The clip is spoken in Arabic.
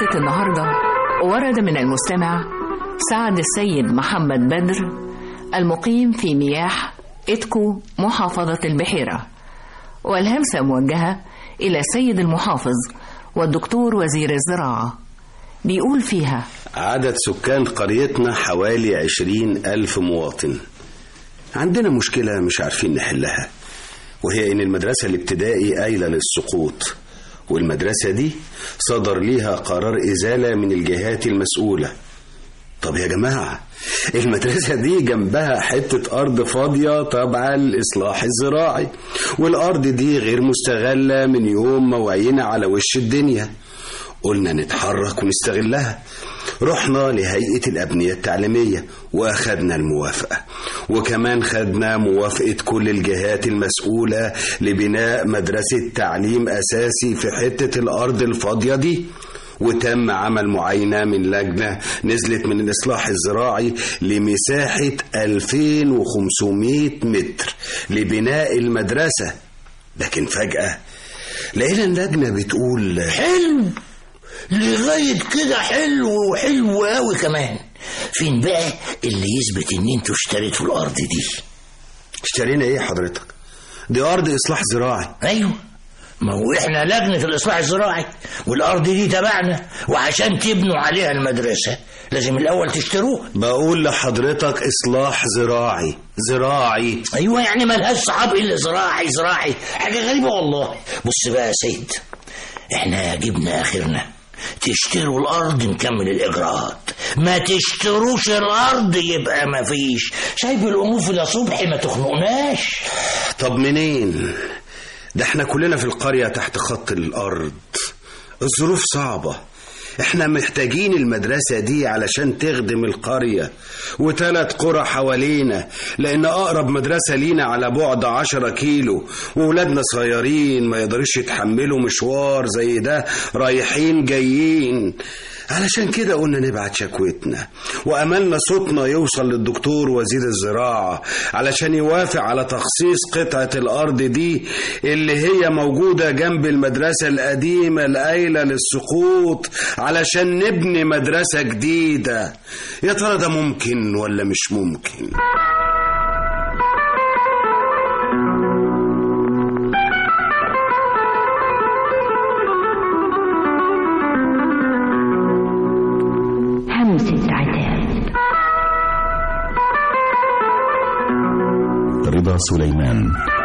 همسة النهاردة ورد من المستمع سعد السيد محمد بدر المقيم في مياح إتكو محافظة البحيرة، والهمسة موجهة إلى السيد المحافظ والدكتور وزير الزراعة. بيقول فيها: عدد سكان قريتنا حوالي 20,000 مواطن. عندنا مشكلة مش عارفين نحلها، وهي إن المدرسة الابتدائي قايلة للسقوط، والمدرسة دي صدر ليها قرار إزالة من الجهات المسؤولة. طب يا جماعة، المدرسة دي جنبها حتة أرض فاضية تابعة للإصلاح الزراعي، والأرض دي غير مستغلة من يوم ما وعينا على وش الدنيا. قلنا نتحرك ونستغلها. رحنا لهيئة الأبنية التعليمية وأخدنا الموافقة، وكمان خدنا موافقة كل الجهات المسؤولة لبناء مدرسة تعليم أساسي في حتة الأرض الفاضية دي، وتم عمل معاينة من لجنة نزلت من الإصلاح الزراعي لمساحة 2500 متر لبناء المدرسة. لكن فجأة لقينا اللجنة بتقول حلو لغاية كده، حلو حلو قوي كمان. فين بقى اللي يثبت ان انتوا اشتريتوا الارض دي؟ اشترينا ايه حضرتك؟ دي ارض اصلاح زراعي. ايوه، ما هو احنا لجنة الاصلاح الزراعي والارض دي تبعنا، وعشان تبنوا عليها المدرسة لازم الاول تشتروها. بقول لحضرتك اصلاح زراعي زراعي. ايوه، يعني ملهاش صحاب الا زراعي. حاجة غريبة والله. بص بقى يا سيد، احنا جبنا اخرنا. تشتروا الارض نكمل الاجراءات، ما تشتروش الارض يبقى ما فيش. سايب الامور في الصبح، ما تخنقناش. طب منين؟ ده احنا كلنا في القرية تحت خط الارض. الظروف صعبة، احنا محتاجين المدرسة دي علشان تخدم القرية و3 قرى حوالينا، لان اقرب مدرسة لينا على بعد 10 كيلو، وولادنا صغيرين ما يقدرش يتحملوا مشوار زي ده رايحين جايين. علشان كده قلنا نبعت شكوتنا، وأملنا صوتنا يوصل للدكتور وزير الزراعة علشان يوافق على تخصيص قطعة الأرض دي اللي هي موجودة جنب المدرسة القديمة القايلة للسقوط، علشان نبني مدرسة جديدة. يا ترى ده ممكن ولا مش ممكن؟ رضا سليمان.